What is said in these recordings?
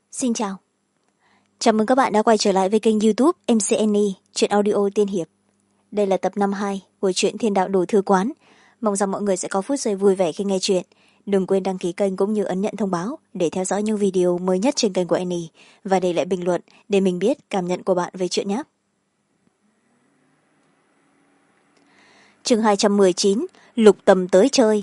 Xin chào. Chào mừng các bạn đã quay trở lại với kênh YouTube MCNE, truyện audio tiên hiệp. Đây là tập 52 của truyện Thiên đạo đồ thư quán. Mong rằng mọi người sẽ có phút giây vui vẻ khi nghe truyện. Đừng quên đăng ký kênh cũng như ấn nhận thông báo để theo dõi những video mới nhất trên kênh của Annie và để lại bình luận để mình biết cảm nhận của bạn về truyện nhé. Chương 219, Lục Tầm tới chơi.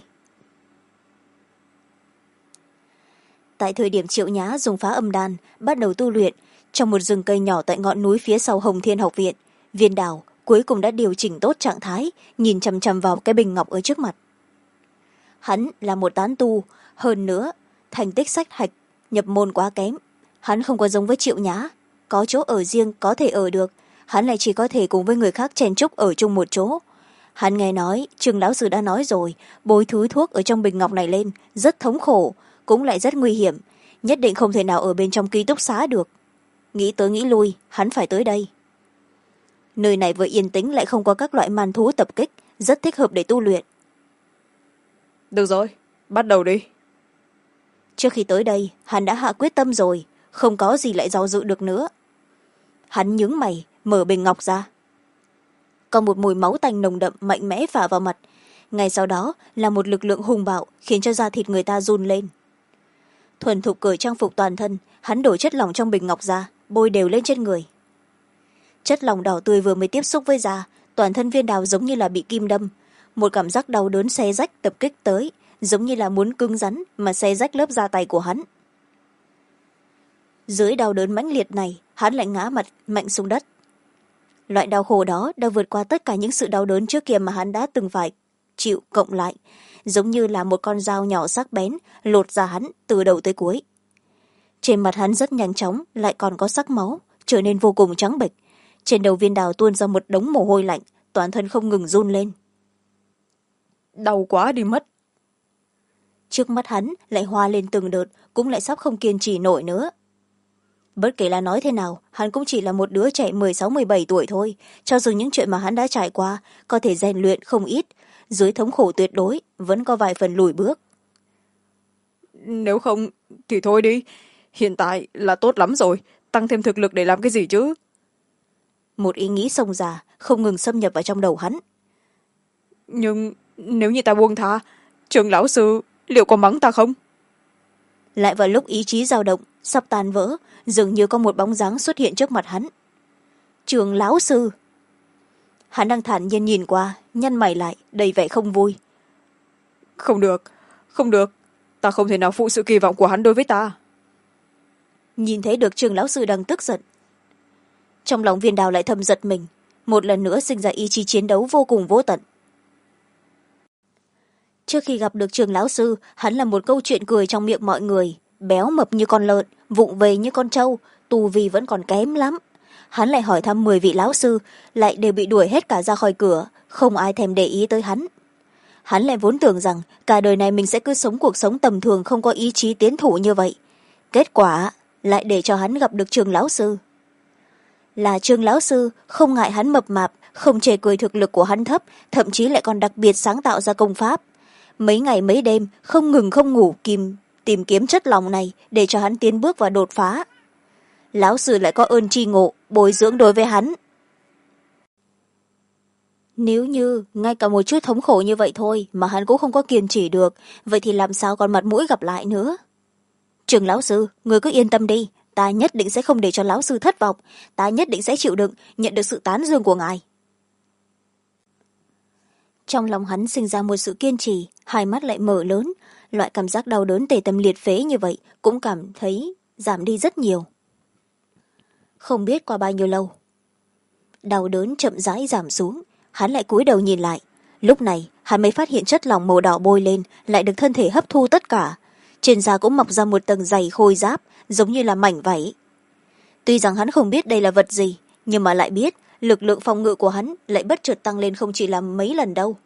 Tại thời điểm Triệu Nhã dùng phá âm đan bắt đầu tu luyện trong một rừng cây nhỏ tại ngọn núi phía sau Hồng Thiên học viện, Viên Đào cuối cùng đã điều chỉnh tốt trạng thái, nhìn chằm chằm vào cái bình ngọc ở trước mặt. Hắn là một tán tu, hơn nữa thành tích sách hạch nhập môn quá kém. Hắn không có giống với Triệu Nhã, có chỗ ở riêng có thể ở được, hắn lại chỉ có thể cùng với người khác chen chúc ở chung một chỗ. Hắn nghe nói Trương lão sư đã nói rồi, bôi thứ thuốc ở trong bình ngọc này lên rất thống khổ, cũng lại rất nguy hiểm, nhất định không thể nào ở bên trong ký túc xá được. Nghĩ tới nghĩ lui, hắn phải tới đây. Nơi này vừa yên tĩnh lại không có các loại man thú tập kích, rất thích hợp để tu luyện. Được rồi, bắt đầu đi. Trước khi tới đây, hắn đã hạ quyết tâm rồi, không có gì lại do dự được nữa. Hắn nhướng mày, mở bình ngọc ra. Có một mùi máu tanh nồng đậm mạnh mẽ phả vào mặt. Ngay sau đó là một lực lượng hùng bạo khiến cho da thịt người ta run lên. Thuần thục cởi trang phục toàn thân, hắn đổ chất lỏng trong bình ngọc ra, bôi đều lên trên người. Chất lỏng đỏ tươi vừa mới tiếp xúc với da, toàn thân Viên Đào giống như là bị kim đâm. Một cảm giác đau đớn xé rách tập kích tới, giống như là muốn cứng rắn mà xé rách lớp da tay của hắn. Dưới đau đớn mãnh liệt này, hắn lại ngã mặt mạnh xuống đất. Loại đau khổ đó đã vượt qua tất cả những sự đau đớn trước kia mà hắn đã từng phải chịu cộng lại, giống như là một con dao nhỏ sắc bén lột ra hắn từ đầu tới cuối. Trên mặt hắn rất nhanh chóng lại còn có sắc máu, trở nên vô cùng trắng bệch. Trên đầu Viên Đào tuôn ra một đống mồ hôi lạnh, toàn thân không ngừng run lên. Đau quá đi mất. Trước mắt hắn lại hoa lên từng đợt, cũng lại sắp không kiên trì nổi nữa. Bất kể là nói thế nào, hắn cũng chỉ là một đứa trẻ 16-17 tuổi thôi. Cho dù những chuyện mà hắn đã trải qua có thể rèn luyện không ít, dưới thống khổ tuyệt đối vẫn có vài phần lùi bước. Nếu không thì thôi đi, hiện tại là tốt lắm rồi, tăng thêm thực lực để làm cái gì chứ. Một ý nghĩ xông ra không ngừng xâm nhập vào trong đầu hắn. Nhưng nếu như ta buông tha, Trường lão sư liệu có mắng ta không? Lại vào lúc ý chí dao động sắp tan vỡ, dường như có một bóng dáng xuất hiện trước mặt hắn. Trường lão sư. Hắn đang thản nhiên nhìn qua, nhăn mày lại đầy vẻ không vui. Không được, không được, ta không thể nào phụ sự kỳ vọng của hắn đối với ta. Nhìn thấy được Trường lão sư đang tức giận, trong lòng Viên Đào lại thầm giật mình, một lần nữa sinh ra ý chí chiến đấu vô cùng vô tận. Trước khi gặp được Trường lão sư, hắn là một câu chuyện cười trong miệng mọi người, béo mập như con lợn, vụng về như con trâu, tu vi vẫn còn kém lắm. Hắn lại hỏi thăm 10 vị lão sư, lại đều bị đuổi hết cả ra khỏi cửa, không ai thèm để ý tới hắn. Hắn lại vốn tưởng rằng cả đời này mình sẽ cứ sống cuộc sống tầm thường, không có ý chí tiến thủ như vậy. Kết quả lại để cho hắn gặp được Trường lão sư. Là Trường lão sư không ngại hắn mập mạp, không chê cười thực lực của hắn thấp, thậm chí lại còn đặc biệt sáng tạo ra công pháp. Mấy ngày mấy đêm không ngừng không ngủ tìm kiếm chất lỏng này để cho hắn tiến bước và đột phá. Lão sư lại có ơn tri ngộ bồi dưỡng đối với hắn. Nếu như ngay cả một chút thống khổ như vậy thôi mà hắn cũng không có kiên trì được, vậy thì làm sao còn mặt mũi gặp lại nữa. Trường lão sư, người cứ yên tâm đi, ta nhất định sẽ không để cho lão sư thất vọng, ta nhất định sẽ chịu đựng, nhận được sự tán dương của ngài. Trong lòng hắn sinh ra một sự kiên trì, hai mắt lại mở lớn, loại cảm giác đau đớn tê tâm liệt phế như vậy cũng cảm thấy giảm đi rất nhiều. Không biết qua bao nhiêu lâu, đau đớn chậm rãi giảm xuống, hắn lại cúi đầu nhìn lại. Lúc này hắn mới phát hiện chất lỏng màu đỏ bôi lên lại được thân thể hấp thu tất cả, trên da cũng mọc ra một tầng dày khôi giáp giống như là mảnh vảy. Tuy rằng hắn không biết đây là vật gì, nhưng mà lại biết lực lượng phòng ngự của hắn lại bất chợt tăng lên không chỉ là mấy lần đâu.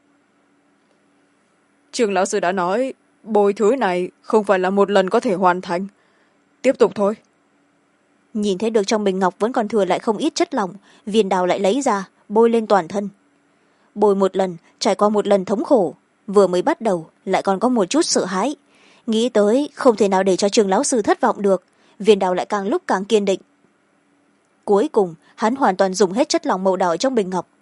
Trường lão sư đã nói bồi thứ này không phải là một lần có thể hoàn thành, tiếp tục thôi. Nhìn thấy được trong bình ngọc vẫn còn thừa lại không ít chất lỏng, Viên Đào lại lấy ra bôi lên toàn thân. Bôi một lần, trải qua một lần thống khổ, vừa mới bắt đầu lại còn có một chút sợ hãi, nghĩ tới không thể nào để cho Trường lão sư thất vọng được, viên đào lại càng lúc càng kiên định. Cuối cùng hắn hoàn toàn dùng hết chất lỏng màu đỏ trong bình ngọc.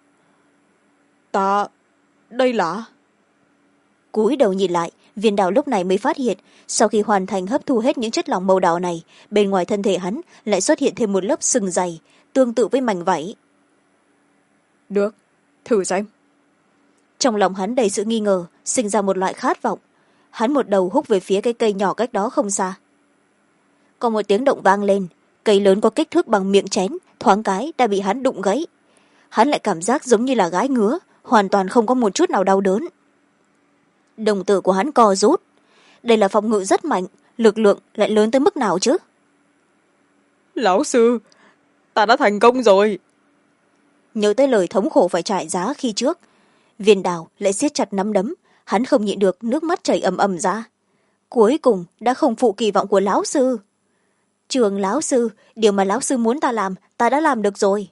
Đây là... Cúi đầu nhìn lại, viên đào lúc này mới phát hiện, sau khi hoàn thành hấp thu hết những chất lỏng màu đỏ này, bên ngoài thân thể hắn lại xuất hiện thêm một lớp sừng dày tương tự với mảnh vảy. Được, thử xem. Trong lòng hắn đầy sự nghi ngờ, sinh ra một loại khát vọng. Hắn một đầu húc về phía cái cây nhỏ cách đó không xa. Có một tiếng động vang lên, cây lớn có kích thước bằng miệng chén thoáng cái đã bị hắn đụng gãy. Hắn lại cảm giác giống như là gái ngứa, hoàn toàn không có một chút nào đau đớn. Đồng tử của hắn co rút. Đây là phòng ngự rất mạnh, lực lượng lại lớn tới mức nào chứ? Lão sư, ta đã thành công rồi. Nhớ tới lời thống khổ phải trải giá khi trước, viên đào lại siết chặt nắm đấm. Hắn không nhịn được, nước mắt chảy ầm ầm ra. Cuối cùng đã không phụ kỳ vọng của lão sư. Trường lão sư, điều mà lão sư muốn ta làm, ta đã làm được rồi.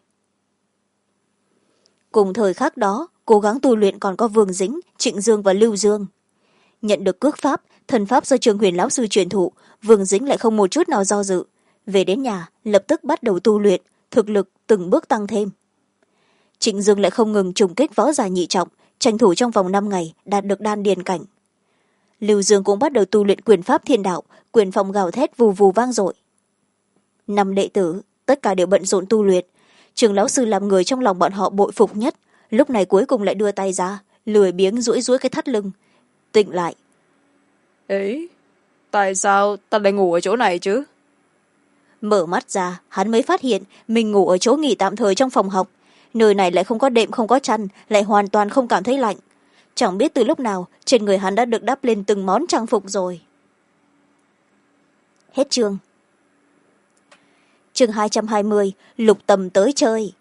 Cùng thời khắc đó, cố gắng tu luyện còn có Vương Dĩnh, Trịnh Dương và Lưu Dương. Nhận được cước pháp, thần pháp do Trường Huyền lão sư truyền thụ, Vương Dĩnh lại không một chút nào do dự. Về đến nhà, lập tức bắt đầu tu luyện, thực lực từng bước tăng thêm. Trịnh Dương lại không ngừng trùng kích võ giả nhị trọng, tranh thủ trong vòng 5 ngày đạt được đan điền cảnh. Lưu Dương cũng bắt đầu tu luyện quyền pháp thiên đạo, quyền phong gào thét vù vù vang dội. 5 đệ tử, tất cả đều bận rộn tu luyện. Trường lão sư làm người trong lòng bọn họ bội phục nhất, lúc này cuối cùng lại đưa tay ra, lười biếng duỗi duỗi cái thắt lưng. Tỉnh lại. Ấy, tại sao ta lại ngủ ở chỗ này chứ? Mở mắt ra, hắn mới phát hiện mình ngủ ở chỗ nghỉ tạm thời trong phòng học. Nơi này lại không có đệm không có chăn, lại hoàn toàn không cảm thấy lạnh. Chẳng biết từ lúc nào trên người hắn đã được đắp lên từng món trang phục rồi. Hết chương. Chương 220, Lục Tầm tới chơi.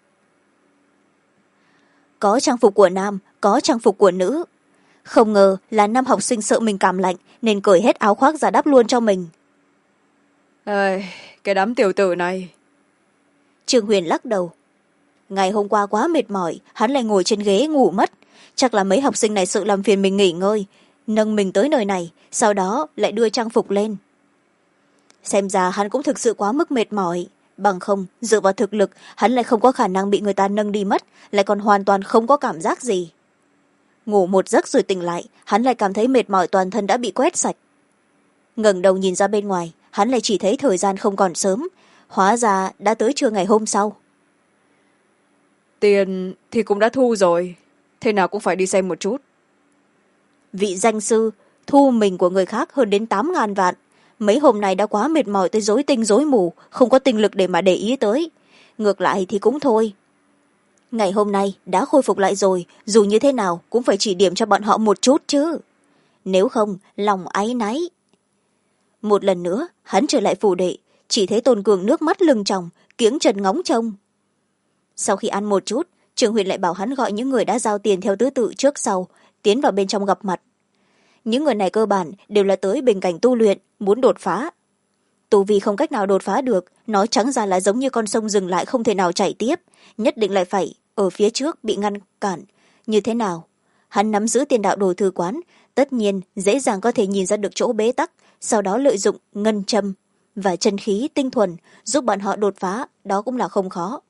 Có trang phục của nam, có trang phục của nữ. Không ngờ là nam học sinh sợ mình cảm lạnh nên cởi hết áo khoác ra đắp luôn cho mình. Ây, cái đám tiểu tử này. Trường Huyền lắc đầu. Ngày hôm qua quá mệt mỏi, hắn lại ngồi trên ghế ngủ mất. Chắc là mấy học sinh này sợ làm phiền mình nghỉ ngơi, nâng mình tới nơi này, sau đó lại đưa trang phục lên. Xem ra hắn cũng thực sự quá mức mệt mỏi. Bằng không, dựa vào thực lực, hắn lại không có khả năng bị người ta nâng đi mất, lại còn hoàn toàn không có cảm giác gì. Ngủ một giấc rồi tỉnh lại, hắn lại cảm thấy mệt mỏi toàn thân đã bị quét sạch. Ngẩng đầu nhìn ra bên ngoài, hắn lại chỉ thấy thời gian không còn sớm, hóa ra đã tới trưa ngày hôm sau. Tiền thì cũng đã thu rồi, thế nào cũng phải đi xem một chút. Vị danh sư thu mình của người khác hơn đến 8.000 vạn. Mấy hôm nay đã quá mệt mỏi tới rối tinh rối mù, không có tinh lực để mà để ý tới. Ngược lại thì cũng thôi. Ngày hôm nay đã khôi phục lại rồi, dù như thế nào cũng phải chỉ điểm cho bọn họ một chút chứ. Nếu không, lòng áy náy. Một lần nữa, hắn trở lại phủ đệ, chỉ thấy Tôn Cường nước mắt lưng tròng, kiếng trần ngóng trông. Sau khi ăn một chút, Trường Huyền lại bảo hắn gọi những người đã giao tiền theo thứ tự trước sau, tiến vào bên trong gặp mặt. Những người này cơ bản đều là tới bình cảnh tu luyện, muốn đột phá. Tu vi không cách nào đột phá được, nói trắng ra là giống như con sông dừng lại không thể nào chảy tiếp, nhất định lại phải ở phía trước bị ngăn cản. Như thế nào? Hắn nắm giữ tiền đạo đồ thư quán, tất nhiên dễ dàng có thể nhìn ra được chỗ bế tắc, sau đó lợi dụng ngân châm và chân khí tinh thuần giúp bọn họ đột phá, đó cũng là không khó.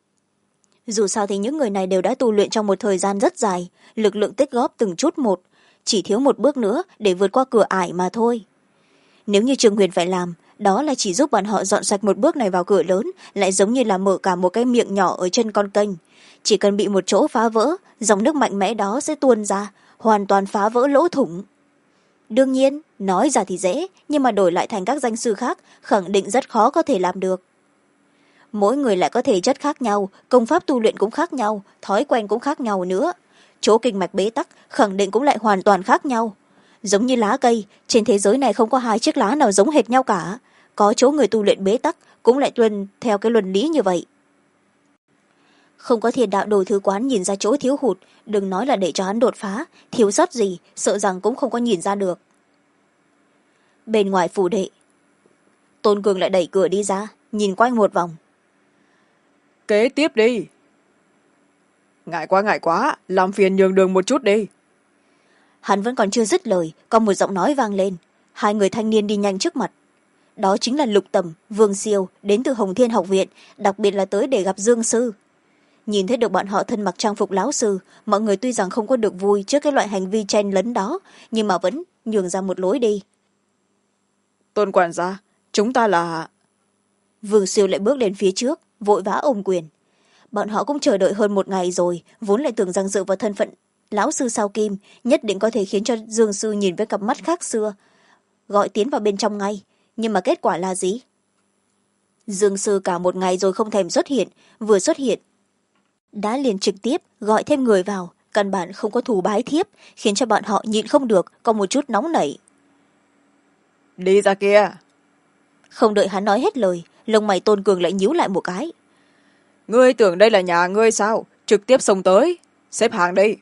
Dù sao thì những người này đều đã tu luyện trong một thời gian rất dài, lực lượng tích góp từng chút một, chỉ thiếu một bước nữa để vượt qua cửa ải mà thôi. Nếu như Trường Huyền phải làm, đó là chỉ giúp bọn họ dọn sạch một bước này vào cửa lớn, lại giống như là mở cả một cái miệng nhỏ ở chân con kênh. Chỉ cần bị một chỗ phá vỡ, dòng nước mạnh mẽ đó sẽ tuôn ra, hoàn toàn phá vỡ lỗ thủng. Đương nhiên, nói ra thì dễ, nhưng mà đổi lại thành các danh sư khác, khẳng định rất khó có thể làm được. Mỗi người lại có thể chất khác nhau, công pháp tu luyện cũng khác nhau, thói quen cũng khác nhau nữa. Chỗ kinh mạch bế tắc khẳng định cũng lại hoàn toàn khác nhau. Giống như lá cây, trên thế giới này không có hai chiếc lá nào giống hệt nhau cả. Có chỗ người tu luyện bế tắc cũng lại tuân theo cái luân lý như vậy. Không có Thiên đạo đồ thư quán nhìn ra chỗ thiếu hụt, đừng nói là để cho hắn đột phá, thiếu sót gì, sợ rằng cũng không có nhìn ra được. Bên ngoài phủ đệ, Tôn Cường lại đẩy cửa đi ra, nhìn quanh một vòng. Kế tiếp đi. Ngại quá, làm phiền nhường đường một chút đi. Hắn vẫn còn chưa dứt lời, có một giọng nói vang lên. Hai người thanh niên đi nhanh trước mặt. đó chính là Lục Tầm, Vương Siêu đến từ Hồng Thiên học viện, đặc biệt là tới để gặp Dương sư. Nhìn thấy được bọn họ thân mặc trang phục lão sư, mọi người tuy rằng không có được vui trước cái loại hành vi chen lấn đó, nhưng mà vẫn nhường ra một lối đi. Tôn quản gia, chúng ta là... Vương Siêu lại bước lên phía trước, vội vã ôm quyền. Bọn họ cũng chờ đợi hơn một ngày rồi, vốn lại tưởng rằng dựa vào thân phận lão sư sao kim nhất định có thể khiến cho Dương sư nhìn với cặp mắt khác xưa, gọi tiến vào bên trong ngay. Nhưng mà kết quả là gì? Dương sư cả một ngày rồi không thèm xuất hiện, vừa xuất hiện đã liền trực tiếp gọi thêm người vào, căn bản không có thù bái thiếp, khiến cho bọn họ nhịn không được, có một chút nóng nảy. Đi ra kia. Không đợi hắn nói hết lời, lông mày Tôn Cường lại nhíu lại một cái. Ngươi tưởng đây là nhà ngươi sao? Trực tiếp xông tới. Xếp hàng đi.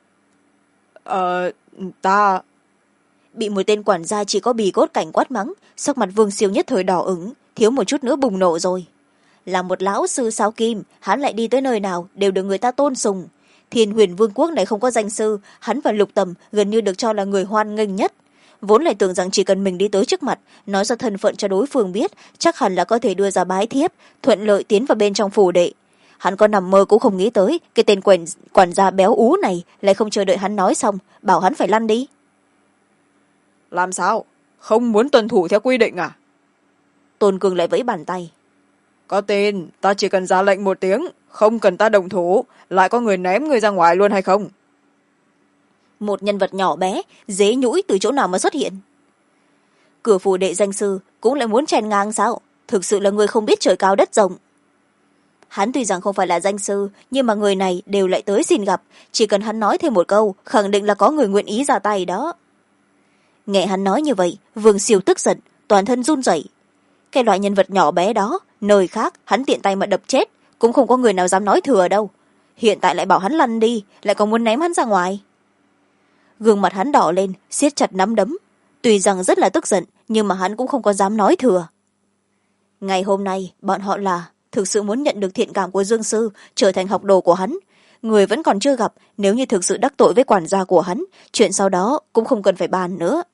Ta... Bị một tên quản gia chỉ có bì cốt cảnh quát mắng, sắc mặt Vương Siêu nhất thời đỏ ửng, thiếu một chút nữa bùng nổ rồi. Là một lão sư sao kim, hắn lại đi tới nơi nào đều được người ta tôn sùng. Thiên Huyền Vương quốc này không có danh sư, hắn và Lục Tầm gần như được cho là người hoan nghênh nhất. Vốn lại tưởng rằng chỉ cần mình đi tới trước mặt, nói ra thân phận cho đối phương biết, chắc hẳn là có thể đưa ra bái thiếp, thuận lợi tiến vào bên trong phủ đệ. Hắn có nằm mơ cũng không nghĩ tới, cái tên quản gia béo ú này lại không chờ đợi hắn nói xong, bảo hắn phải lăn đi. Làm sao? Không muốn tuân thủ theo quy định à? Tôn Cường lại vẫy bàn tay. Có tin, ta chỉ cần ra lệnh một tiếng, không cần ta động thủ, lại có người ném người ra ngoài luôn hay không? Một nhân vật nhỏ bé, dế nhũi từ chỗ nào mà xuất hiện? Cửa phủ đệ danh sư cũng lại muốn chèn ngang sao? Thực sự là người không biết trời cao đất rộng. Hắn tuy rằng không phải là danh sư, nhưng mà người này đều lại tới xin gặp, chỉ cần hắn nói thêm một câu, khẳng định là có người nguyện ý ra tay đó. Nghe hắn nói như vậy, Vương Siêu tức giận, toàn thân run rẩy. Cái loại nhân vật nhỏ bé đó, nơi khác hắn tiện tay mà đập chết, cũng không có người nào dám nói thừa đâu. Hiện tại lại bảo hắn lăn đi, lại còn muốn ném hắn ra ngoài. Gương mặt hắn đỏ lên, siết chặt nắm đấm. Tuy rằng rất là tức giận, nhưng mà hắn cũng không có dám nói thừa. Ngày hôm nay, bọn họ là thực sự muốn nhận được thiện cảm của Dương sư, trở thành học đồ của hắn. Người vẫn còn chưa gặp, nếu như thực sự đắc tội với quản gia của hắn, chuyện sau đó cũng không cần phải bàn nữa.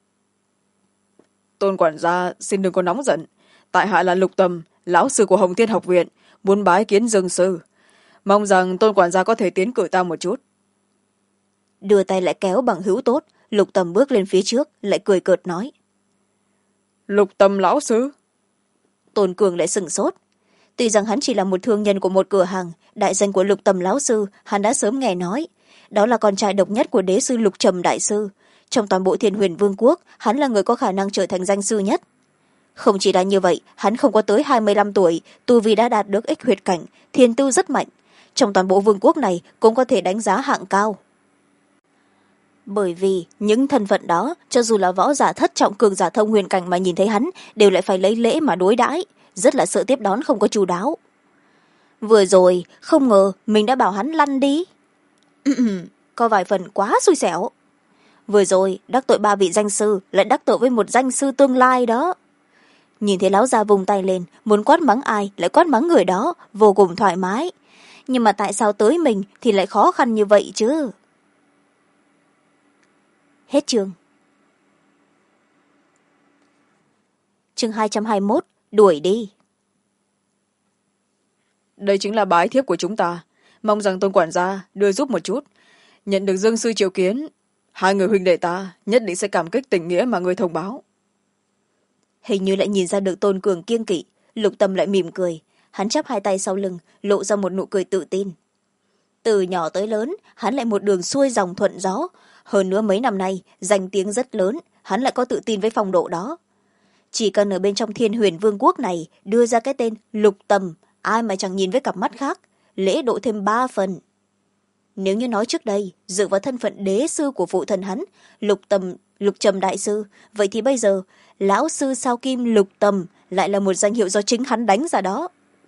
Tôn quản gia xin đừng có nóng giận. Tại hạ là Lục Tầm, lão sư của Hồng Thiên học viện, muốn bái kiến Dương sư. Mong rằng tôn quản gia có thể tiến cử ta một chút. Đưa tay lại kéo bằng hữu tốt, Lục Tầm bước lên phía trước, lại cười cợt nói. Lục Tầm lão sư? Tôn Cường lại sửng sốt. Tuy rằng hắn chỉ là một thương nhân của một cửa hàng, đại danh của Lục Tầm lão sư hắn đã sớm nghe nói. Đó là con trai độc nhất của đế sư Lục Trầm đại sư. Trong toàn bộ Thiên Huyền Vương quốc, hắn là người có khả năng trở thành danh sư nhất. Không chỉ là như vậy, hắn không có tới 25 tuổi, tu vi đã đạt được ích huyệt cảnh, thiên tư rất mạnh. Trong toàn bộ vương quốc này cũng có thể đánh giá hạng cao. Bởi vì những thân phận đó, cho dù là võ giả thất trọng cường giả thông huyền cảnh mà nhìn thấy hắn, đều lại phải lấy lễ mà đối đãi, rất là sợ tiếp đón không có chu đáo. Vừa rồi, không ngờ mình đã bảo hắn lăn đi. Có vài phần quá xui xẻo. Vừa rồi, đắc tội 3 vị danh sư, lại đắc tội với một danh sư tương lai đó. Nhìn thấy lão già vùng tay lên, muốn quát mắng ai, lại quát mắng người đó, vô cùng thoải mái. Nhưng mà tại sao tới mình thì lại khó khăn như vậy chứ? Hết chương. Chương 221, đuổi đi. Đây chính là bái thiếp của chúng ta. Mong rằng tôn quản gia đưa giúp một chút. Nhận được Dương sư triệu kiến, hai người huynh đệ ta nhất định sẽ cảm kích tình nghĩa mà người thông báo. Hình như lại nhìn ra được Tôn Cường kiêng kỵ, Lục Tâm lại mỉm cười. Hắn chắp hai tay sau lưng, lộ ra một nụ cười tự tin. Từ nhỏ tới lớn, hắn lại một đường xuôi dòng thuận gió. Hơn nữa mấy năm nay, danh tiếng rất lớn, hắn lại có tự tin với phong độ đó. Chỉ cần ở bên trong Thiên Huyền Vương quốc này đưa ra cái tên Lục Tầm, ai mà chẳng nhìn với cặp mắt khác, lễ độ thêm 3 phần. Nếu như nói trước đây, dựa vào thân phận đế sư của phụ thân hắn, Lục Trầm đại sư, vậy thì bây giờ, lão sư sao kim Lục Tầm lại là một danh hiệu do chính hắn đánh ra đó.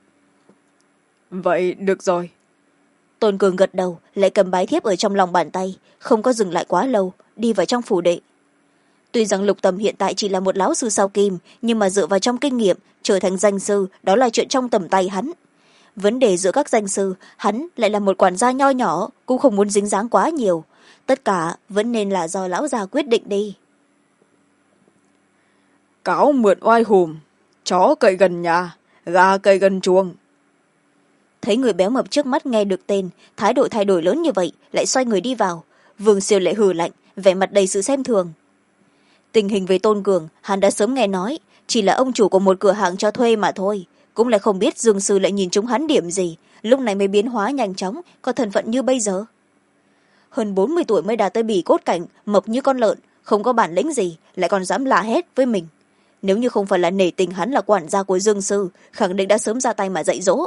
Vậy được rồi. Tôn Cường gật đầu, lại cầm bái thiếp ở trong lòng bàn tay, không có dừng lại quá lâu, đi vào trong phủ đệ. Tuy rằng Lục Tầm hiện tại chỉ là một lão sư sao kim, nhưng mà dựa vào trong kinh nghiệm, trở thành danh sư, đó là chuyện trong tầm tay hắn. Vấn đề giữa các danh sư, hắn lại là một quản gia nho nhỏ, cũng không muốn dính dáng quá nhiều. Tất cả vẫn nên là do lão già quyết định đi. cáo mượn oai hùm, chó cậy gần nhà, gà cậy gần chuồng. Thấy người béo mập trước mắt nghe được tên, thái độ thay đổi lớn như vậy, lại xoay người đi vào. Vương Siêu lại hừ lạnh, vẻ mặt đầy sự xem thường. Tình hình về Tôn Cường hắn đã sớm nghe nói, chỉ là ông chủ của một cửa hàng cho thuê mà thôi, cũng lại không biết Dương Sư lại nhìn trúng hắn điểm gì, lúc này mới biến hóa nhanh chóng, có thân phận như bây giờ. Hơn 40 tuổi mới đạt tới bì cốt cảnh, mập như con lợn, không có bản lĩnh gì, lại còn dám la hét với mình. Nếu như không phải là nể tình hắn là quản gia của Dương Sư, khẳng định đã sớm ra tay mà dạy dỗ.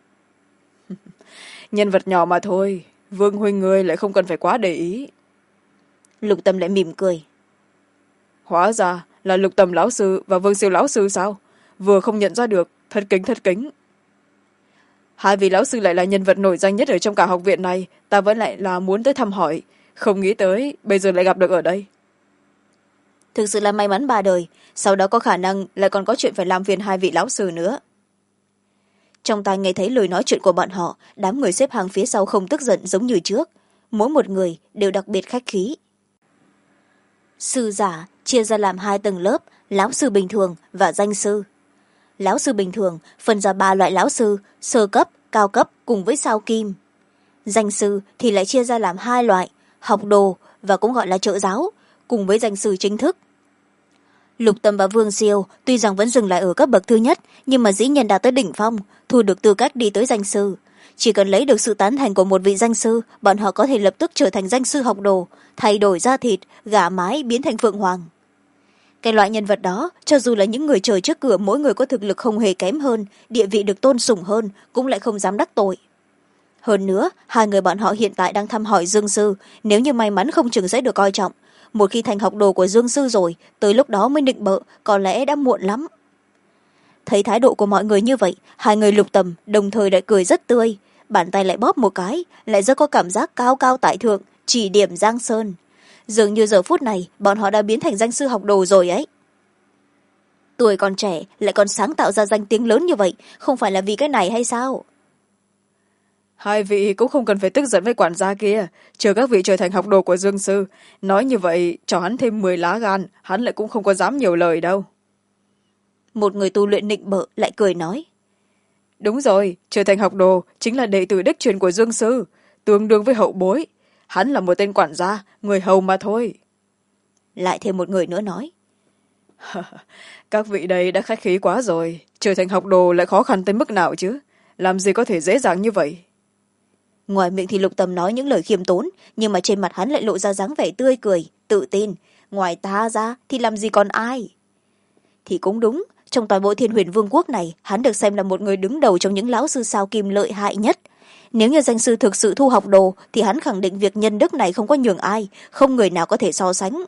Nhân vật nhỏ mà thôi, Vương huynh ngươi lại không cần phải quá để ý. Lục Tâm lại mỉm cười. Hóa ra là Lục Tầm lão sư và Vương Siêu lão sư sao? Vừa không nhận ra được, thật kính thật kính. Hai vị lão sư lại là nhân vật nổi danh nhất ở trong cả học viện này, ta vẫn lại là muốn tới thăm hỏi, không nghĩ tới bây giờ lại gặp được ở đây. Thực sự là may mắn ba đời, sau đó có khả năng lại còn có chuyện phải làm phiền hai vị lão sư nữa. Trong tai nghe thấy lời nói chuyện của bọn họ, đám người xếp hàng phía sau không tức giận giống như trước, mỗi một người đều đặc biệt khách khí. Sư giả chia ra làm hai tầng lớp, lão sư bình thường và danh sư. Lão sư bình thường phân ra ba loại lão sư: sơ cấp, cao cấp cùng với sao kim. Danh sư thì lại chia ra làm hai loại: học đồ và cũng gọi là trợ giáo, cùng với danh sư chính thức. Lục Tâm và Vương Siêu tuy rằng vẫn dừng lại ở cấp bậc thứ nhất, nhưng mà dĩ nhiên đã tới đỉnh phong, thu được tư cách đi tới danh sư. Chỉ cần lấy được sự tán thành của một vị danh sư, bọn họ có thể lập tức trở thành danh sư học đồ, thay đổi da thịt, gả mái biến thành phượng hoàng. Cái loại nhân vật đó, cho dù là những người trời trước cửa mỗi người có thực lực không hề kém hơn, địa vị được tôn sùng hơn, cũng lại không dám đắc tội. Hơn nữa, hai người bọn họ hiện tại đang thăm hỏi Dương Sư, nếu như may mắn không chừng sẽ được coi trọng. Một khi thành học đồ của Dương Sư rồi, tới lúc đó mới nịnh bợ, có lẽ đã muộn lắm. Thấy thái độ của mọi người như vậy, hai người Lục Tầm đồng thời lại cười rất tươi, bàn tay lại bóp một cái, lại rất có cảm giác cao cao tại thượng, chỉ điểm Giang Sơn. Dường như giờ phút này bọn họ đã biến thành danh sư học đồ rồi ấy. Tuổi còn trẻ lại còn sáng tạo ra danh tiếng lớn như vậy, không phải là vì cái này hay sao? Hai vị cũng không cần phải tức giận với quản gia kia, chờ các vị trở thành học đồ của Dương Sư. Nói như vậy, cho hắn thêm 10 lá gan, hắn lại cũng không có dám nhiều lời đâu. Một người tu luyện nịnh bợ lại cười nói. Đúng rồi, trở thành học đồ chính là đệ tử đích truyền của Dương Sư, tương đương với hậu bối. Hắn là một tên quản gia, người hầu mà thôi. Lại thêm một người nữa nói. Các vị đây đã khách khí quá rồi, trở thành học đồ lại khó khăn tới mức nào chứ, làm gì có thể dễ dàng như vậy. Ngoài miệng thì Lục Tầm nói những lời khiêm tốn, nhưng mà trên mặt hắn lại lộ ra dáng vẻ tươi cười, tự tin. Ngoài ta ra thì làm gì còn ai. Thì cũng đúng, trong toàn bộ Thiên Huyền Vương quốc này, hắn được xem là một người đứng đầu trong những lão sư sao kim lợi hại nhất. Nếu như danh sư thực sự thu học đồ, thì hắn khẳng định việc nhân đức này không có nhường ai, không người nào có thể so sánh.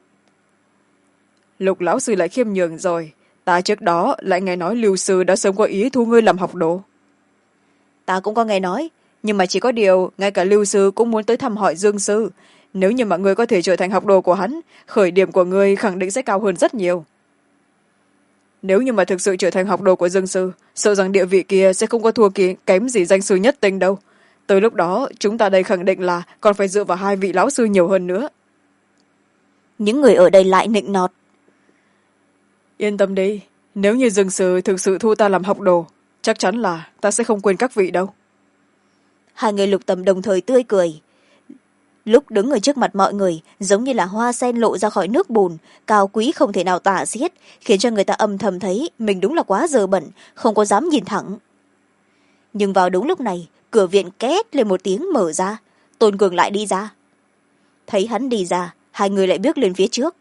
Lục lão sư lại khiêm nhường rồi, ta trước đó lại nghe nói Lưu sư đã sớm có ý thu ngươi làm học đồ. Ta cũng có nghe nói, nhưng mà chỉ có điều ngay cả Lưu sư cũng muốn tới thăm hỏi Dương sư. Nếu như mà ngươi có thể trở thành học đồ của hắn, khởi điểm của ngươi khẳng định sẽ cao hơn rất nhiều. Nếu như mà thực sự trở thành học đồ của Dương sư, sợ rằng địa vị kia sẽ không có thua kém gì danh sư nhất tinh đâu. Tới lúc đó chúng ta đây khẳng định là còn phải dựa vào hai vị lão sư nhiều hơn nữa. Những người ở đây lại nịnh nọt. Yên tâm đi, nếu như Dương sư thực sự thu ta làm học đồ, chắc chắn là ta sẽ không quên các vị đâu. Hai người Lục Tầm đồng thời tươi cười. Lúc đứng ở trước mặt mọi người, giống như là hoa sen lộ ra khỏi nước bùn, cao quý không thể nào tả xiết, khiến cho người ta âm thầm thấy mình đúng là quá dơ bẩn, không có dám nhìn thẳng. Nhưng vào đúng lúc này, cửa viện két lên một tiếng mở ra, Tôn Cường lại đi ra. Thấy hắn đi ra, hai người lại bước lên phía trước.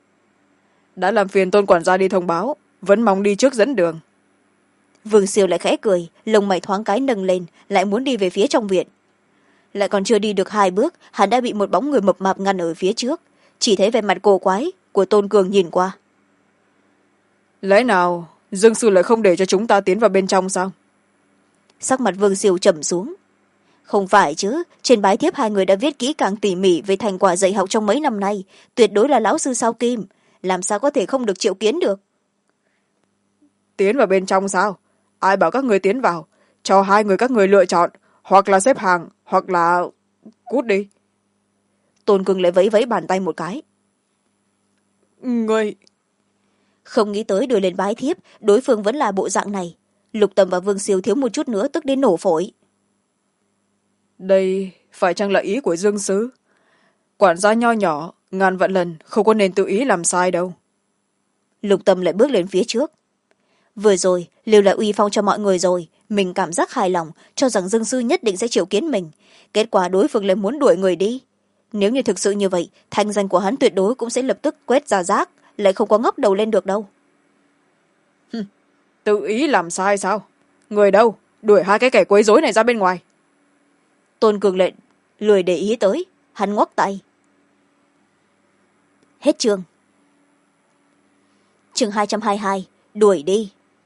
Đã làm phiền Tôn quản gia đi thông báo, vẫn mong đi trước dẫn đường. Vương Siêu lại khẽ cười, lông mày thoáng cái nâng lên, lại muốn đi về phía trong viện. Lại còn chưa đi được 2 bước, hắn đã bị một bóng người mập mạp ngăn ở phía trước, chỉ thấy vẻ mặt cổ quái của Tôn Cường nhìn qua. Lẽ nào Dương sư lại không để cho chúng ta tiến vào bên trong sao? Sắc mặt Vương Siêu trầm xuống. Không phải chứ, trên bái thiếp hai người đã viết kỹ càng tỉ mỉ về thành quả dạy học trong mấy năm nay, tuyệt đối là lão sư sao kim, làm sao có thể không được triệu kiến được. Tiến vào bên trong sao? Ai bảo các người tiến vào? Cho hai người các người lựa chọn, hoặc là xếp hàng, hoặc là cút đi. Tôn Cường lại vẫy vẫy bàn tay một cái. Người... không nghĩ tới đưa lên bái thiếp đối phương vẫn là bộ dạng này. Lục Tâm và Vương Siêu thiếu một chút nữa tức đến nổ phổi. Đây phải chăng là ý của Dương Sứ? Quản gia nho nhỏ ngàn vạn lần không có nên tự ý làm sai đâu. Lục Tâm lại bước lên phía trước. Vừa rồi lưu lại uy phong cho mọi người rồi, mình cảm giác hài lòng, cho rằng Dương Sư nhất định sẽ chịu kiến mình. Kết quả đối phương lại muốn đuổi người đi. Nếu như thực sự như vậy, thanh danh của hắn tuyệt đối cũng sẽ lập tức quét ra rác, lại không có ngóc đầu lên được đâu. Tự ý làm sai sao? Người đâu? Đuổi hai cái kẻ quấy rối này ra bên ngoài. Tôn Cường lại lười để ý tới, hắn ngoắc tay. Hết chương. Chương 222, đuổi đi.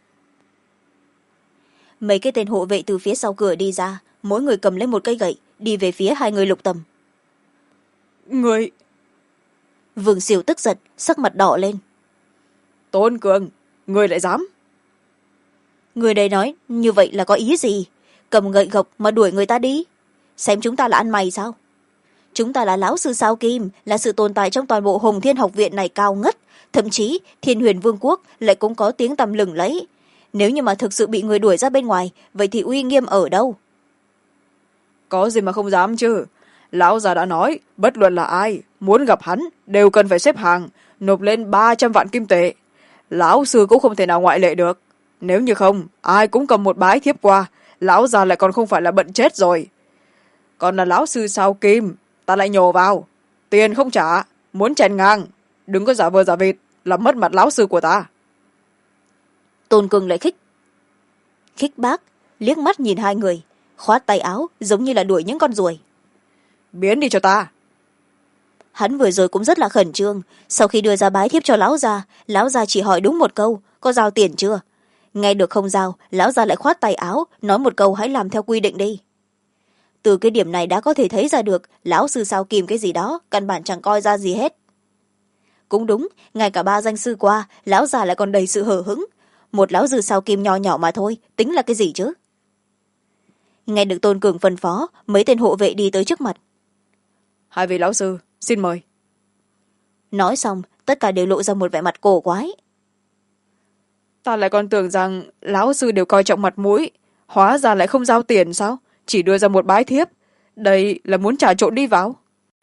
Mấy cái tên hộ vệ từ phía sau cửa đi ra, mỗi người cầm lấy một cây gậy, đi về phía hai người Lục Tầm. Người... Vương Siêu tức giận, sắc mặt đỏ lên. Tôn Cường, người lại dám? Người đây nói như vậy là có ý gì? Cầm gậy gộc mà đuổi người ta đi? Xem chúng ta là ăn mày sao? Chúng ta là lão sư sao kim, là sự tồn tại trong toàn bộ Hồng Thiên học viện này cao ngất, thậm chí Thiên Huyền Vương quốc lại cũng có tiếng tăm lừng lẫy. Nếu như mà thực sự bị người đuổi ra bên ngoài, vậy thì uy nghiêm ở đâu? Có gì mà không dám chứ? Lão già đã nói, bất luận là ai muốn gặp hắn đều cần phải xếp hàng, nộp lên 300 vạn kim tệ. Lão sư cũng không thể nào ngoại lệ được. Nếu như không, ai cũng cầm một bái thiếp qua, lão già lại còn không phải là bận chết rồi. Còn là lão sư sao kim, ta lại nhổ vào. Tiền không trả, muốn chèn ngang, đừng có giả vờ giả vịt, làm mất mặt lão sư của ta. Tôn Cường lại khích bác, liếc mắt nhìn hai người, khoát tay áo giống như là đuổi những con ruồi. Biến đi cho ta. Hắn vừa rồi cũng rất là khẩn trương, sau khi đưa ra bái thiếp cho lão gia chỉ hỏi đúng một câu, có giao tiền chưa? Nghe được không giao, lão gia lại khoát tay áo, nói một câu hãy làm theo quy định đi. Từ cái điểm này đã có thể thấy ra được lão sư sao kìm cái gì đó căn bản chẳng coi ra gì hết. Cũng đúng, ngay cả 3 danh sư qua, lão già lại còn đầy sự hờ hững. Một lão sư sao kim nho nhỏ mà thôi, tính là cái gì chứ? Nghe được Tôn Cường phân phó, mấy tên hộ vệ đi tới trước mặt. Hai vị lão sư, xin mời. Nói xong, tất cả đều lộ ra một vẻ mặt cổ quái. Ta lại còn tưởng rằng lão sư đều coi trọng mặt mũi, hóa ra lại không giao tiền sao? Chỉ đưa ra một bái thiếp, đây là muốn trà trộn đi vào.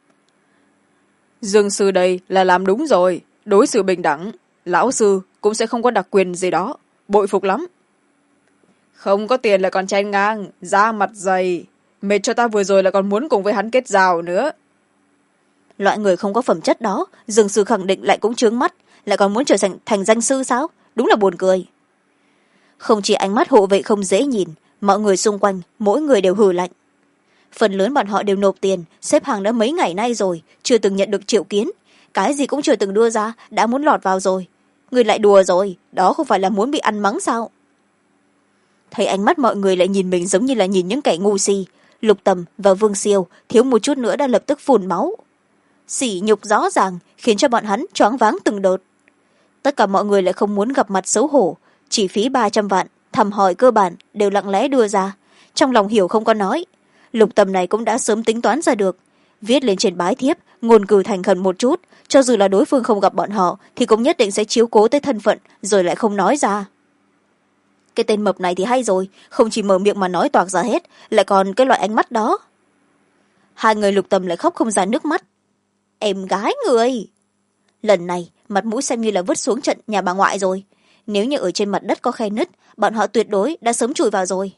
Dương sư đây là làm đúng rồi, đối xử bình đẳng, lão sư cũng sẽ không có đặc quyền gì đó, bội phục lắm. Không có tiền lại còn chen ngang, da mặt dày, mệt cho ta vừa rồi là còn muốn cùng với hắn kết giao nữa. Loại người không có phẩm chất đó, Dương sư khẳng định lại cũng trướng mắt, lại còn muốn trở thành danh sư sao? Đúng là buồn cười. Không chỉ ánh mắt hộ vệ không dễ nhìn, mọi người xung quanh mỗi người đều hừ lạnh. Phần lớn bọn họ đều nộp tiền, xếp hàng đã mấy ngày nay rồi, chưa từng nhận được triệu kiến, cái gì cũng chưa từng đưa ra, đã muốn lọt vào rồi. Người lại đùa rồi, đó không phải là muốn bị ăn mắng sao? Thấy ánh mắt mọi người lại nhìn mình giống như là nhìn những kẻ ngu si, Lục Tầm và Vương Siêu thiếu một chút nữa đã lập tức phun máu. Sỉ nhục rõ ràng khiến cho bọn hắn choáng váng từng đợt. Tất cả mọi người lại không muốn gặp mặt xấu hổ, chỉ phí 300 vạn thăm hỏi cơ bản đều lặng lẽ đưa ra, trong lòng hiểu không có nói. Lục Tầm này cũng đã sớm tính toán ra được, viết lên trên bái thiếp ngôn cử thành khẩn một chút, cho dù là đối phương không gặp bọn họ thì cũng nhất định sẽ chiếu cố tới thân phận, rồi lại không nói ra. Cái tên mập này thì hay rồi, không chỉ mở miệng mà nói toạc ra hết, lại còn cái loại ánh mắt đó. Hai người Lục Tầm lại khóc không ra nước mắt. Em gái người, lần này mặt mũi xem như là vứt xuống trận nhà bà ngoại rồi. Nếu như ở trên mặt đất có khe nứt, bọn họ tuyệt đối đã sớm chui vào rồi.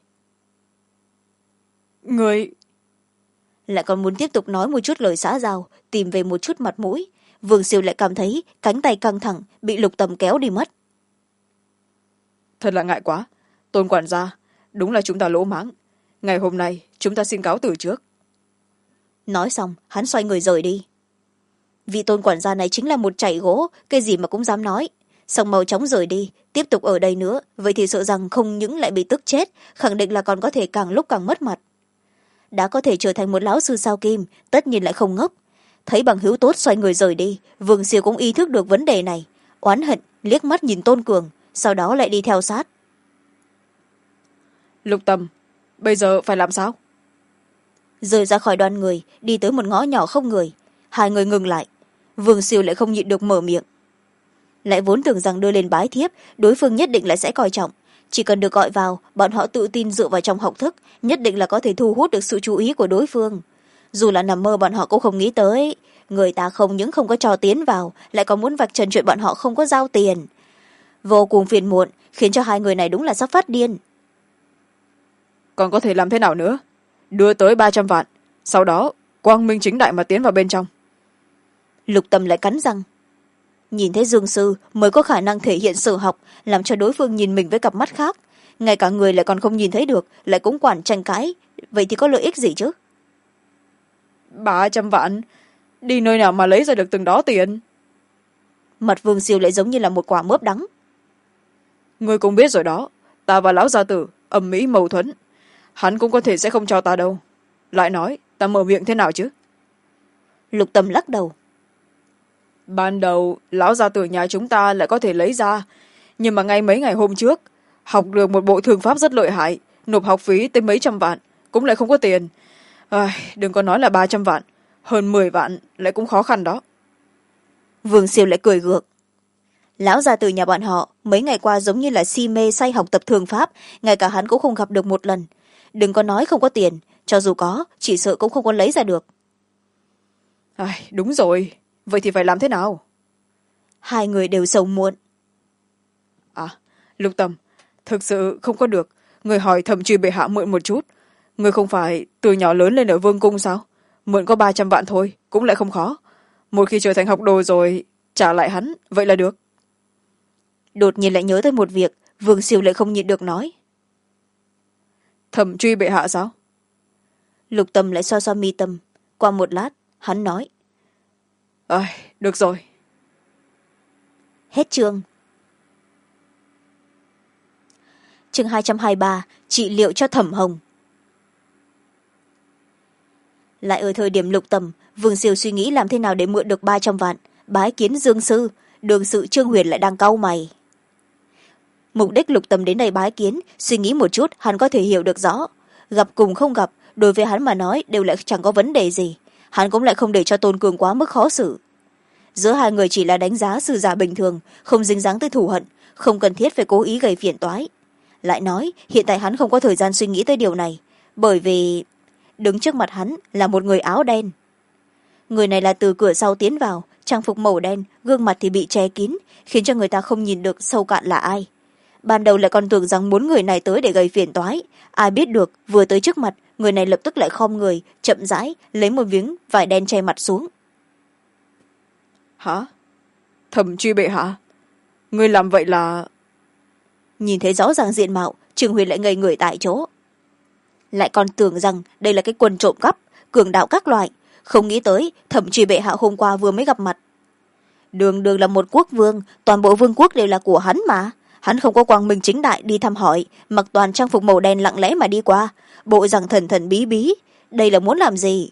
Người... Lại còn muốn tiếp tục nói một chút lời xã giao, tìm về một chút mặt mũi. Vương Siêu lại cảm thấy cánh tay căng thẳng, bị Lục Tầm kéo đi mất. Thật là ngại quá. Tôn quản gia, đúng là chúng ta lỗ mãng. Ngày hôm nay, chúng ta xin cáo từ trước. Nói xong, hắn xoay người rời đi. Vị Tôn quản gia này chính là một chảy gỗ, cái gì mà cũng dám nói. Xong mau chóng rời đi, tiếp tục ở đây nữa, vậy thì sợ rằng không những lại bị tức chết, khẳng định là còn có thể càng lúc càng mất mặt. Đã có thể trở thành một lão sư sao kim, tất nhiên lại không ngốc. Thấy bằng hữu tốt xoay người rời đi, Vương Siêu cũng ý thức được vấn đề này, oán hận liếc mắt nhìn Tôn Cường, sau đó lại đi theo sát. Lục Tầm, bây giờ phải làm sao? Rời ra khỏi đoàn người, đi tới một ngõ nhỏ không người, hai người ngừng lại. Vương Siêu lại không nhịn được mở miệng. lại vốn tưởng rằng đưa lên bái thiếp đối phương nhất định lại sẽ coi trọng. Chỉ cần được gọi vào, bọn họ tự tin dựa vào trong học thức nhất định là có thể thu hút được sự chú ý của đối phương. Dù là nằm mơ bọn họ cũng không nghĩ tới, người ta không những không có cho tiến vào, lại còn muốn vạch trần chuyện bọn họ không có giao tiền. Vô cùng phiền muộn, khiến cho hai người này đúng là sắp phát điên. Còn có thể làm thế nào nữa? Đưa tới 300 vạn, sau đó quang minh chính đại mà tiến vào bên trong. Lục Tâm lại cắn răng. Nhìn thấy Dương sư mới có khả năng thể hiện sở học, làm cho đối phương nhìn mình với cặp mắt khác. Ngay cả người lại còn không nhìn thấy được, lại cũng quản tranh cãi. Vậy thì có lợi ích gì chứ? 300 vạn? Đi nơi nào mà lấy ra được từng đó tiền? Mặt Vương Siêu lại giống như là một quả mướp đắng. Ngươi cũng biết rồi đó, ta và lão gia tử ầm ĩ mâu thuẫn, hắn cũng có thể sẽ không cho ta đâu. Lại nói ta mở miệng thế nào chứ? Lục Tâm lắc đầu. Ban đầu lão gia tử nhà chúng ta lại có thể lấy ra, nhưng mà ngay mấy ngày hôm trước học được một bộ thương pháp rất lợi hại, nộp học phí tới mấy trăm vạn cũng lại không có tiền. Đừng có nói là 300 vạn, hơn 10 vạn lại cũng khó khăn đó. Vương Siêu lại cười gượng. Lão gia tử nhà bọn họ mấy ngày qua giống như là si mê say học tập thương pháp, ngay cả hắn cũng không gặp được một lần. Đừng có nói không có tiền, cho dù có chỉ sợ cũng không có lấy ra được. Đúng rồi, vậy thì phải làm thế nào? Hai người đều sầu muộn. Lục Tâm, thực sự không có được, người hỏi thẩm truy bệ hạ mượn một chút. Người không phải từ nhỏ lớn lên ở vương cung sao? Mượn có 300 vạn thôi cũng lại không khó, một khi trở thành học đồ rồi trả lại hắn vậy là được. Đột nhiên lại nhớ tới một việc, Vương Siêu lại không nhịn được nói. Thẩm truy bệ hạ sao? Lục Tâm lại xoa xoa mi tâm. Qua một lát hắn nói. Được rồi. Hết chương. Chương 223, trị liệu cho Thẩm Hồng. Lại ở thời điểm Lục Tâm, Vương Siêu suy nghĩ làm thế nào để mượn được 300 vạn, bái kiến Dương sư, đường sự Trương Huyền lại đang cau mày. Mục đích Lục Tâm đến đây bái kiến, suy nghĩ một chút hắn có thể hiểu được rõ. Gặp cùng không gặp, đối với hắn mà nói đều lại chẳng có vấn đề gì. Hắn cũng lại không để cho Tôn Cường quá mức khó xử. Giữa hai người chỉ là đánh giá sư giả bình thường, không dính dáng tới thù hận, không cần thiết phải cố ý gây phiền toái. Lại nói hiện tại hắn không có thời gian suy nghĩ tới điều này, bởi vì đứng trước mặt hắn là một người áo đen. Người này là từ cửa sau tiến vào, trang phục màu đen, gương mặt thì bị che kín, khiến cho người ta không nhìn được sâu cạn là ai. Ban đầu lại còn tưởng rằng muốn người này tới để gây phiền toái, ai biết được vừa tới trước mặt, người này lập tức lại khom người, chậm rãi lấy một miếng vải đen che mặt xuống. Hả? Thẩm truy bệ hạ, ngươi làm vậy là... Nhìn thấy rõ ràng diện mạo, Trương Huyền lại ngây người tại chỗ. Lại còn tưởng rằng đây là cái quân trộm cắp, cường đạo các loại, không nghĩ tới Thẩm truy bệ hạ hôm qua vừa mới gặp mặt. Đường đường là một quốc vương, toàn bộ vương quốc đều là của hắn mà. Hắn không có quang minh chính đại đi thăm hỏi, mặc toàn trang phục màu đen lặng lẽ mà đi qua, bộ rằng thần thần bí bí, đây là muốn làm gì?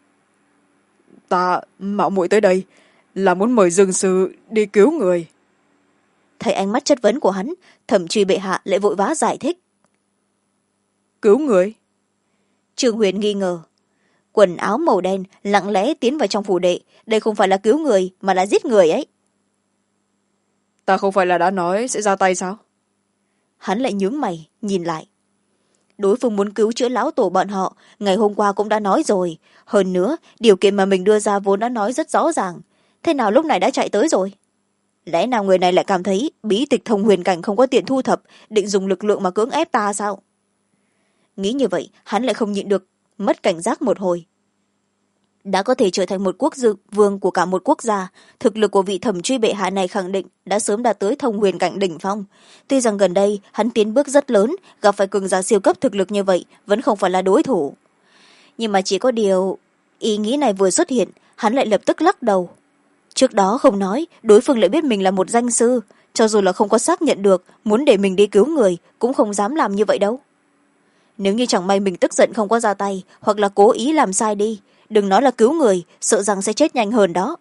Ta mạo muội tới đây là muốn mời Dương sư đi cứu người. Thấy ánh mắt chất vấn của hắn, Thẩm truy bệ hạ lại vội vã giải thích. Cứu người? Trương Huyền nghi ngờ. Quần áo màu đen lặng lẽ tiến vào trong phủ đệ, đây không phải là cứu người mà là giết người ấy. Ta không phải là đã nói sẽ ra tay sao? Hắn lại nhướng mày nhìn lại. Đối phương muốn cứu chữa lão tổ bọn họ, ngày hôm qua cũng đã nói rồi. Hơn nữa điều kiện mà mình đưa ra vốn đã nói rất rõ ràng, thế nào lúc này đã chạy tới rồi? Lẽ nào người này lại cảm thấy bí tịch thông huyền cảnh không có tiền thu thập, định dùng lực lượng mà cưỡng ép ta sao? Nghĩ như vậy hắn lại không nhịn được mất cảnh giác một hồi. Đã có thể trở thành một quốc vương của cả một quốc gia, thực lực của vị Thẩm truy bệ hạ này khẳng định đã sớm đạt tới thông huyền cảnh đỉnh phong. Tuy rằng gần đây hắn tiến bước rất lớn, gặp phải cường giả siêu cấp thực lực như vậy vẫn không phải là đối thủ. Nhưng mà chỉ có điều ý nghĩ này vừa xuất hiện, hắn lại lập tức lắc đầu. Trước đó không nói, đối phương lại biết mình là một danh sư, cho dù là không có xác nhận được muốn để mình đi cứu người cũng không dám làm như vậy đâu. Nếu như chẳng may mình tức giận không có ra tay, hoặc là cố ý làm sai đi, đừng nói là cứu người, sợ rằng sẽ chết nhanh hơn đó.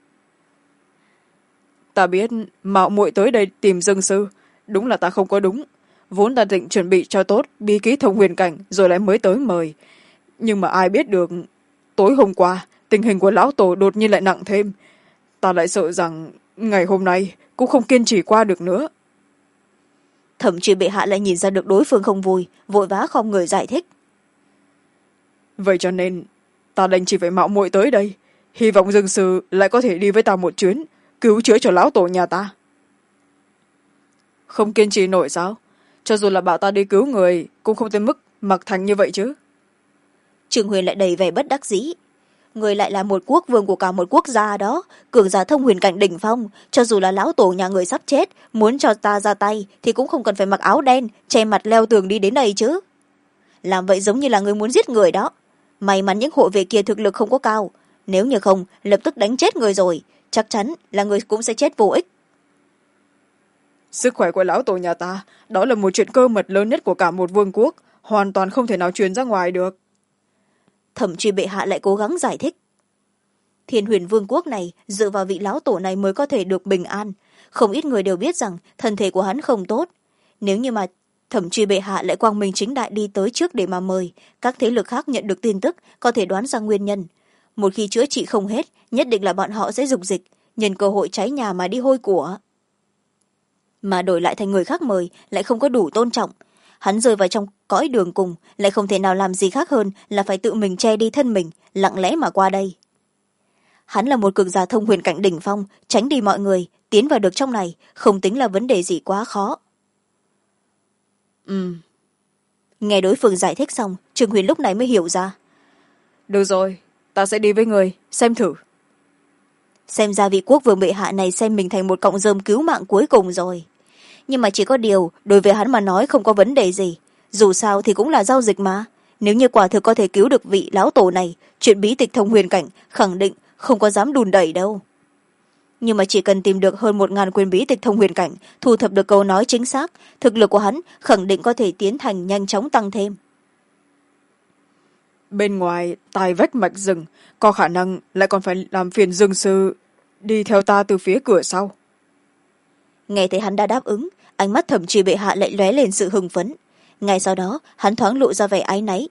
Ta biết mạo muội tới đây tìm Dương sư, đúng là ta không có đúng, vốn ta định chuẩn bị cho tốt bí ký thông huyền cảnh rồi lại mới tới mời. Nhưng mà ai biết được tối hôm qua tình hình của lão tổ đột nhiên lại nặng thêm, ta lại sợ rằng ngày hôm nay cũng không kiên trì qua được nữa. Thẩm truy bệ hạ lại nhìn ra được đối phương không vui, vội vã khom người giải thích. Vậy cho nên ta đành chỉ phải mạo muội tới đây, hy vọng Dương sư lại có thể đi với ta một chuyến, cứu chữa cho lão tổ nhà ta. Không kiên trì nổi sao? Cho dù là bảo ta đi cứu người cũng không tới mức mặc thành như vậy chứ. Trương Huyền lại đầy vẻ bất đắc dĩ. Người lại là một quốc vương của cả một quốc gia đó, cường giả thông huyền cảnh đỉnh phong, cho dù là lão tổ nhà người sắp chết, muốn cho ta ra tay thì cũng không cần phải mặc áo đen che mặt leo tường đi đến đây chứ. Làm vậy giống như là người muốn giết người đó. May mắn những hộ vệ kia thực lực không có cao, nếu như không lập tức đánh chết người rồi, chắc chắn là người cũng sẽ chết vô ích. Sức khỏe của lão tổ nhà ta, đó là một chuyện cơ mật lớn nhất của cả một vương quốc, hoàn toàn không thể nào truyền ra ngoài được. Thẩm truy bệ hạ lại cố gắng giải thích. Thiên Huyền vương quốc này dựa vào vị lão tổ này mới có thể được bình an. Không ít người đều biết rằng thân thể của hắn không tốt. Nếu như mà thẩm truy bệ hạ lại quang minh chính đại đi tới trước để mà mời, các thế lực khác nhận được tin tức có thể đoán ra nguyên nhân. Một khi chữa trị không hết, nhất định là bọn họ sẽ dục dịch, nhân cơ hội cháy nhà mà đi hôi của. Mà đổi lại thành người khác mời lại không có đủ tôn trọng. Hắn rơi vào trong cõi đường cùng, lại không thể nào làm gì khác hơn là phải tự mình che đi thân mình, lặng lẽ mà qua đây. Hắn là một cường giả thông huyền cảnh đỉnh phong, tránh đi mọi người, tiến vào được trong này, không tính là vấn đề gì quá khó. Nghe đối phương giải thích xong, Trương Huyền lúc này mới hiểu ra. Được rồi, ta sẽ đi với người, xem thử. Xem ra vị quốc vương bệ hạ này xem mình thành một cọng rơm cứu mạng cuối cùng rồi. Nhưng mà chỉ có điều, đối với hắn mà nói không có vấn đề gì. Dù sao thì cũng là giao dịch mà. Nếu như quả thực có thể cứu được vị lão tổ này, chuyện bí tịch thông huyền cảnh khẳng định không có dám đùn đẩy đâu. Nhưng mà chỉ cần tìm được hơn 1000 quyền bí tịch thông huyền cảnh, thu thập được câu nói chính xác, thực lực của hắn khẳng định có thể tiến thành nhanh chóng tăng thêm. Bên ngoài tai vách mạch rừng, có khả năng lại còn phải làm phiền Dương sư đi theo ta từ phía cửa sau. Nghe thấy hắn đã đáp ứng, ánh mắt thẩm truy bệ hạ lại lóe lên sự hưng phấn. Ngay sau đó hắn thoáng lộ ra vẻ áy náy.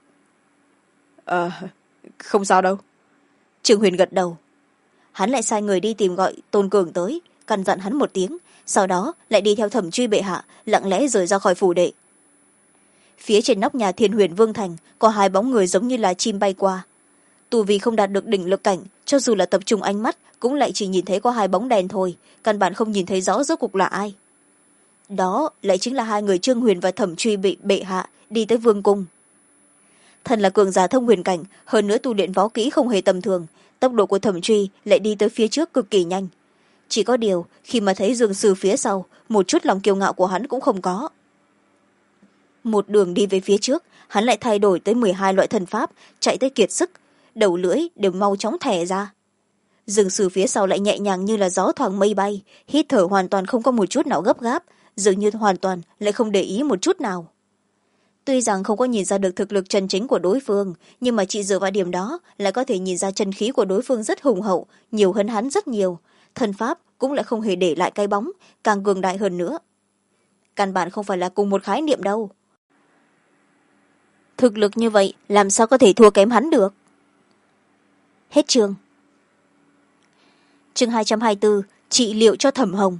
Không sao đâu. Trương Huyền gật đầu. Hắn lại sai người đi tìm gọi Tôn Cường tới, căn dặn hắn một tiếng, sau đó lại đi theo thẩm truy bệ hạ, lặng lẽ rời ra khỏi phủ đệ. Phía trên nóc nhà Thiên Huyền Vương Thành có hai bóng người giống như là chim bay qua. Tu vì không đạt được đỉnh lực cảnh, cho dù là tập trung ánh mắt cũng lại chỉ nhìn thấy có hai bóng đèn thôi, căn bản không nhìn thấy rõ rốt cuộc là ai. Đó lại chính là hai người Trương Huyền và thẩm truy bệ hạ đi tới vương cung. Thần là cường giả thông huyền cảnh, hơn nữa tu luyện võ kỹ không hề tầm thường, tốc độ của thẩm truy lại đi tới phía trước cực kỳ nhanh. Chỉ có điều khi mà thấy Dương sư phía sau, một chút lòng kiêu ngạo của hắn cũng không có. Một đường đi về phía trước, hắn lại thay đổi tới 12 loại thần pháp, chạy tới kiệt sức, đầu lưỡi đều mau chóng thẻ ra. Dương sư phía sau lại nhẹ nhàng như là gió thoảng mây bay, hít thở hoàn toàn không có một chút nào gấp gáp, dường như hoàn toàn lại không để ý một chút nào. Tuy rằng không có nhìn ra được thực lực chân chính của đối phương, nhưng mà chỉ dựa vào điểm đó lại có thể nhìn ra chân khí của đối phương rất hùng hậu, nhiều hơn hắn rất nhiều. Thần pháp cũng lại không hề để lại cái bóng, càng cường đại hơn nữa. Căn bản không phải là cùng một khái niệm đâu. Thực lực như vậy làm sao có thể thua kém hắn được. Hết chương. Chương 224, trị liệu cho Thẩm Hồng.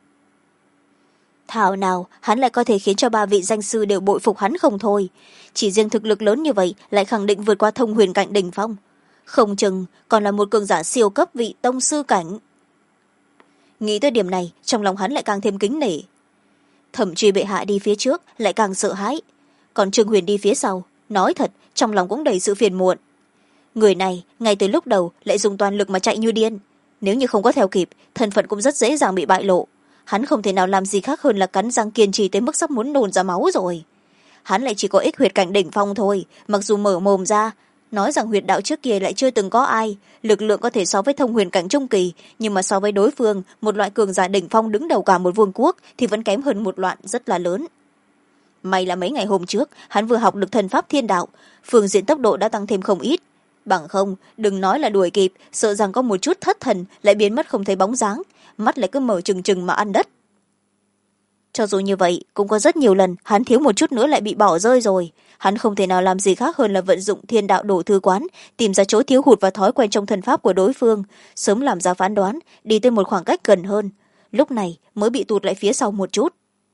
Thảo nào hắn lại có thể khiến cho 3 vị danh sư đều bội phục hắn không thôi. Chỉ riêng thực lực lớn như vậy lại khẳng định vượt qua thông huyền cảnh đỉnh phong. Không chừng còn là một cường giả siêu cấp vị tông sư cảnh. Nghĩ tới điểm này, trong lòng hắn lại càng thêm kính nể. Thẩm truy bệ hạ đi phía trước lại càng sợ hãi. Còn Trương Huyền đi phía sau, nói thật, trong lòng cũng đầy sự phiền muộn. Người này, ngay từ lúc đầu lại dùng toàn lực mà chạy như điên. Nếu như không có theo kịp, thân phận cũng rất dễ dàng bị bại lộ. Hắn không thể nào làm gì khác hơn là cắn răng kiên trì tới mức sắp muốn nôn ra máu rồi. Hắn lại chỉ có ích huyệt cảnh đỉnh phong thôi, mặc dù mở mồm ra, nói rằng huyệt đạo trước kia lại chưa từng có ai, lực lượng có thể so với thông huyền cảnh trung kỳ, nhưng mà so với đối phương, một loại cường giả đỉnh phong đứng đầu cả một vương quốc thì vẫn kém hơn một loạt rất là lớn. May là mấy ngày hôm trước, hắn vừa học được thần pháp thiên đạo, phương diện tốc độ đã tăng thêm không ít. Bằng không, đừng nói là đuổi kịp, sợ rằng có một chút thất thần lại biến mất không thấy bóng dáng, mắt lại cứ mở trừng trừng mà ăn đất. cho dù như vậy cũng có rất nhiều lần hắn thiếu một chút nữa lại bị bỏ rơi rồi. Hắn không thể nào làm gì khác hơn là vận dụng thiên đạo đồ thư quán, tìm ra chỗ thiếu hụt và thói quen trong thần pháp của đối phương, sớm làm ra phán đoán, đi tới một khoảng cách gần hơn, lúc này mới bị tụt lại phía sau một chút.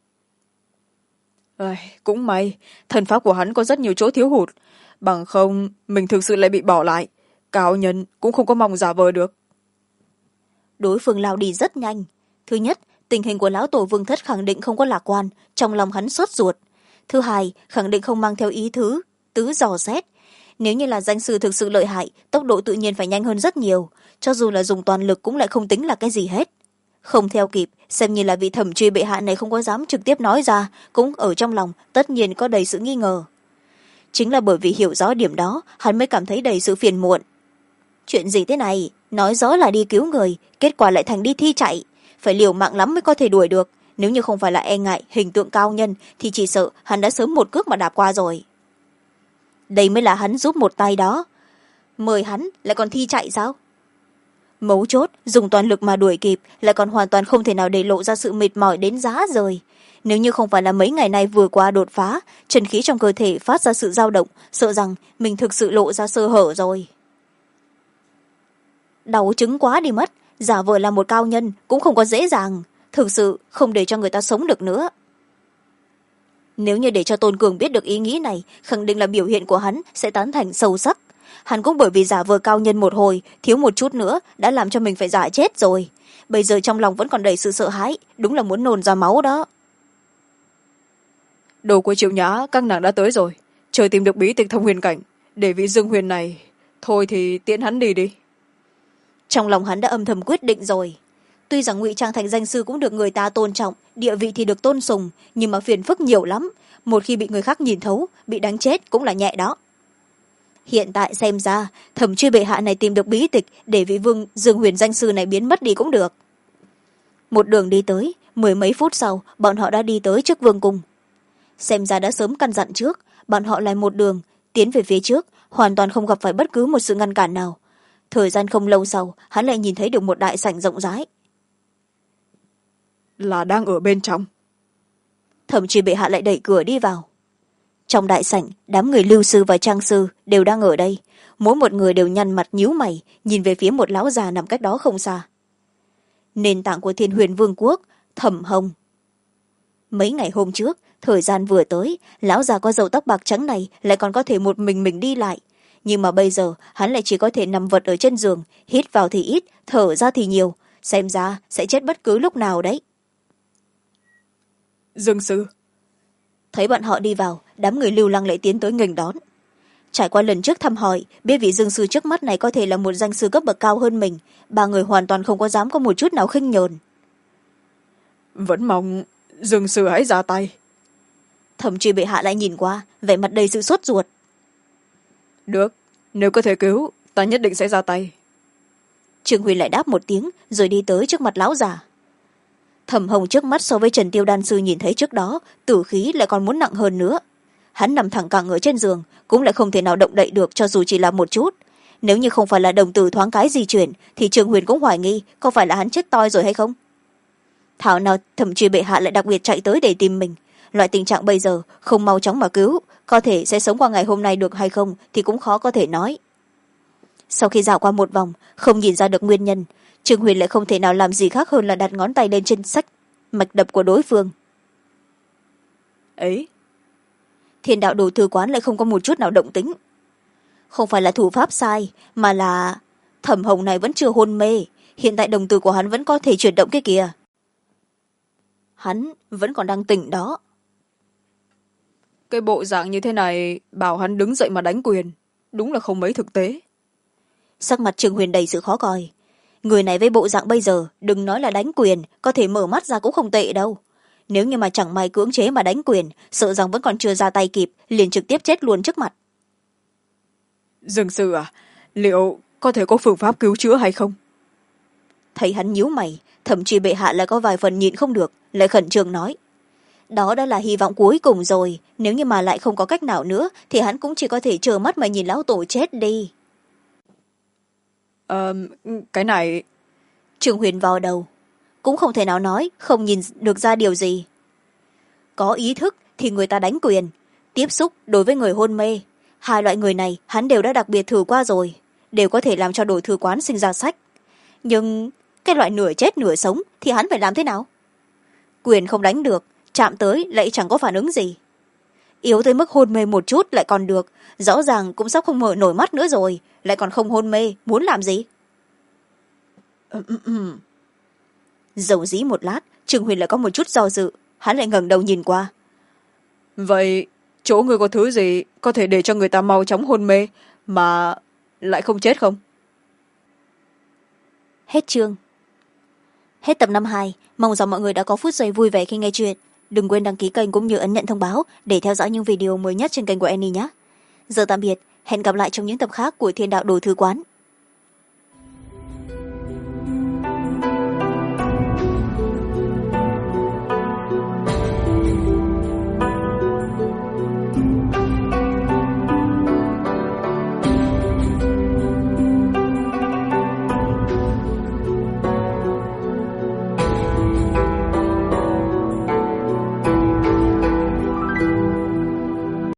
Cũng may thần pháp của hắn có rất nhiều chỗ thiếu hụt, bằng không mình thực sự lại bị bỏ lại, cao nhân cũng không có mong giả vờ được. Đối phương lao đi rất nhanh. Thứ nhất, tình hình của lão tổ vương thất khẳng định không có lạc quan, trong lòng hắn sốt ruột. Thứ hai, khẳng định không mang theo ý tứ dò xét. Nếu như là danh sư thực sự lợi hại, tốc độ tự nhiên phải nhanh hơn rất nhiều, cho dù là dùng toàn lực cũng lại không tính là cái gì hết. Không theo kịp, xem như là vị thẩm truy bệ hạ này không có dám trực tiếp nói ra, cũng ở trong lòng tất nhiên có đầy sự nghi ngờ. Chính là bởi vì hiểu rõ điểm đó, hắn mới cảm thấy đầy sự phiền muộn. Chuyện gì thế này, nói rõ là đi cứu người, kết quả lại thành đi thi chạy, phải liều mạng lắm mới có thể đuổi được. Nếu như không phải là e ngại hình tượng cao nhân thì chỉ sợ hắn đã sớm một cước mà đạp qua rồi. Đây mới là hắn giúp một tay đó, mời hắn lại còn thi chạy sao? Mấu chốt dùng toàn lực mà đuổi kịp lại còn hoàn toàn không thể nào để lộ ra sự mệt mỏi đến giá rời. Nếu như không phải là mấy ngày nay vừa qua đột phá, chân khí trong cơ thể phát ra sự dao động, sợ rằng mình thực sự lộ ra sơ hở rồi. Đau chứng quá đi mất, giả vờ là một cao nhân cũng không có dễ dàng, thực sự không để cho người ta sống được nữa. Nếu như để cho Tôn Cường biết được ý nghĩ này, khẳng định là biểu hiện của hắn sẽ tán thành sâu sắc. Hắn cũng bởi vì giả vờ cao nhân một hồi, thiếu một chút nữa đã làm cho mình phải giả chết rồi. Bây giờ trong lòng vẫn còn đầy sự sợ hãi, đúng là muốn nôn ra máu đó. Đồ của Triệu Nhã các nàng đã tới rồi, chờ tìm được bí tịch thông huyền cảnh, để vị Dương Huyền này thôi thì tiễn hắn đi đi. Trong lòng hắn đã âm thầm quyết định rồi. Tuy rằng ngụy trang thành danh sư cũng được người ta tôn trọng, địa vị thì được tôn sùng, nhưng mà phiền phức nhiều lắm, một khi bị người khác nhìn thấu, bị đánh chết cũng là nhẹ đó. Hiện tại xem ra thẩm truy bệ hạ này tìm được bí tịch để vị vương Dương Huyền danh sư này biến mất đi cũng được. Một đường đi tới, mười mấy phút sau bọn họ đã đi tới trước vương cung. Xem ra đã sớm căn dặn trước, bọn họ lại một đường tiến về phía trước, hoàn toàn không gặp phải bất cứ một sự ngăn cản nào. Thời gian không lâu sau, hắn lại nhìn thấy được một đại sảnh rộng rãi. Là đang ở bên trong. Thẩm truy bệ hạ lại đẩy cửa đi vào. Trong đại sảnh, đám người lưu sư và trang sư đều đang ở đây, mỗi một người đều nhăn mặt nhíu mày nhìn về phía một lão già nằm cách đó không xa. Nền tảng của Thiên Huyền Vương quốc, Thẩm Hồng. Mấy ngày hôm trước, thời gian vừa tới, lão già có râu tóc bạc trắng này lại còn có thể một mình đi lại, nhưng mà bây giờ hắn lại chỉ có thể nằm vật ở trên giường, hít vào thì ít, thở ra thì nhiều, xem ra sẽ chết bất cứ lúc nào đấy. Dương sư. Thấy bọn họ đi vào, đám người lưu lăng lại tiến tới nghênh đón. Trải qua lần trước thăm hỏi, biết vị dương sư trước mắt này có thể là một danh sư cấp bậc cao hơn mình, ba người hoàn toàn không có dám có một chút nào khinh nhờn. Vẫn mong Dương sư hãy ra tay. Thẩm truy bệ hạ lại nhìn qua, vẻ mặt đầy sự sốt ruột. Được, nếu có thể cứu, ta nhất định sẽ ra tay. Trương Huyền lại đáp một tiếng, rồi đi tới trước mặt lão già. Thẩm Hồng trước mắt so với Trần Tiêu đan sư nhìn thấy trước đó, tử khí lại còn muốn nặng hơn nữa. Hắn nằm thẳng cẳng ở trên giường, cũng lại không thể nào động đậy được cho dù chỉ là một chút. Nếu như không phải là đồng tử thoáng cái di chuyển, thì Trương Huyền cũng hoài nghi có phải là hắn chết toi rồi hay không. Thảo nào thẩm truy bệ hạ lại đặc biệt chạy tới để tìm mình. Loại tình trạng bây giờ không mau chóng mà cứu, có thể sẽ sống qua ngày hôm nay được hay không thì cũng khó có thể nói. Sau khi dạo qua một vòng, không nhìn ra được nguyên nhân, Trương Huyền lại không thể nào làm gì khác hơn là đặt ngón tay lên trên sách mạch đập của đối phương. Ấy, Thiên đạo đồ thư quán lại không có một chút nào động tĩnh. Không phải là thủ pháp sai, mà là Thẩm Hồng này vẫn chưa hôn mê, hiện tại đồng tử của hắn vẫn có thể chuyển động cái kìa. Hắn vẫn còn đang tỉnh đó. cái bộ dạng như thế này bảo hắn đứng dậy mà đánh quyền, đúng là không mấy thực tế. Sắc mặt Trương Huyền đầy sự khó coi. Người này với bộ dạng bây giờ, đừng nói là đánh quyền, có thể mở mắt ra cũng không tệ đâu. Nếu như mà chẳng may cưỡng chế mà đánh quyền, sợ rằng vẫn còn chưa ra tay kịp, liền trực tiếp chết luôn trước mặt. Dương sư à, liệu có thể có phương pháp cứu chữa hay không? Thấy hắn nhíu mày, thậm chí bệ hạ lại có vài phần nhịn không được, lại khẩn trương nói. Đó đã là hy vọng cuối cùng rồi, nếu như mà lại không có cách nào nữa, thì hắn cũng chỉ có thể trơ mắt mà nhìn lão tổ chết đi. Cái này... Trương Huyền vò đầu, cũng không thể nào nói, không nhìn được ra điều gì. có ý thức thì người ta đánh quyền, tiếp xúc đối với người hôn mê. Hai loại người này hắn đều đã đặc biệt thử qua rồi, đều có thể làm cho đồ thư quán sinh ra sách. Nhưng cái loại nửa chết nửa sống thì hắn phải làm thế nào? Quyền không đánh được, chạm tới lại chẳng có phản ứng gì. Yếu tới mức hôn mê một chút lại còn được, rõ ràng cũng sắp không mở nổi mắt nữa rồi, lại còn không hôn mê, muốn làm gì? Dầu dĩ một lát, Trương Huyền lại có một chút do dự, hắn lại ngẩng đầu nhìn qua. Vậy chỗ người có thứ gì có thể để cho người ta mau chóng hôn mê mà lại không chết không? Hết chương. Hết tập 52, mong rằng mọi người đã có phút giây vui vẻ khi nghe chuyện. Đừng quên đăng ký kênh cũng như ấn nhận thông báo để theo dõi những video mới nhất trên kênh của Annie nhé. Giờ tạm biệt, hẹn gặp lại trong những tập khác của Thiên Đạo Đồ Thư Quán.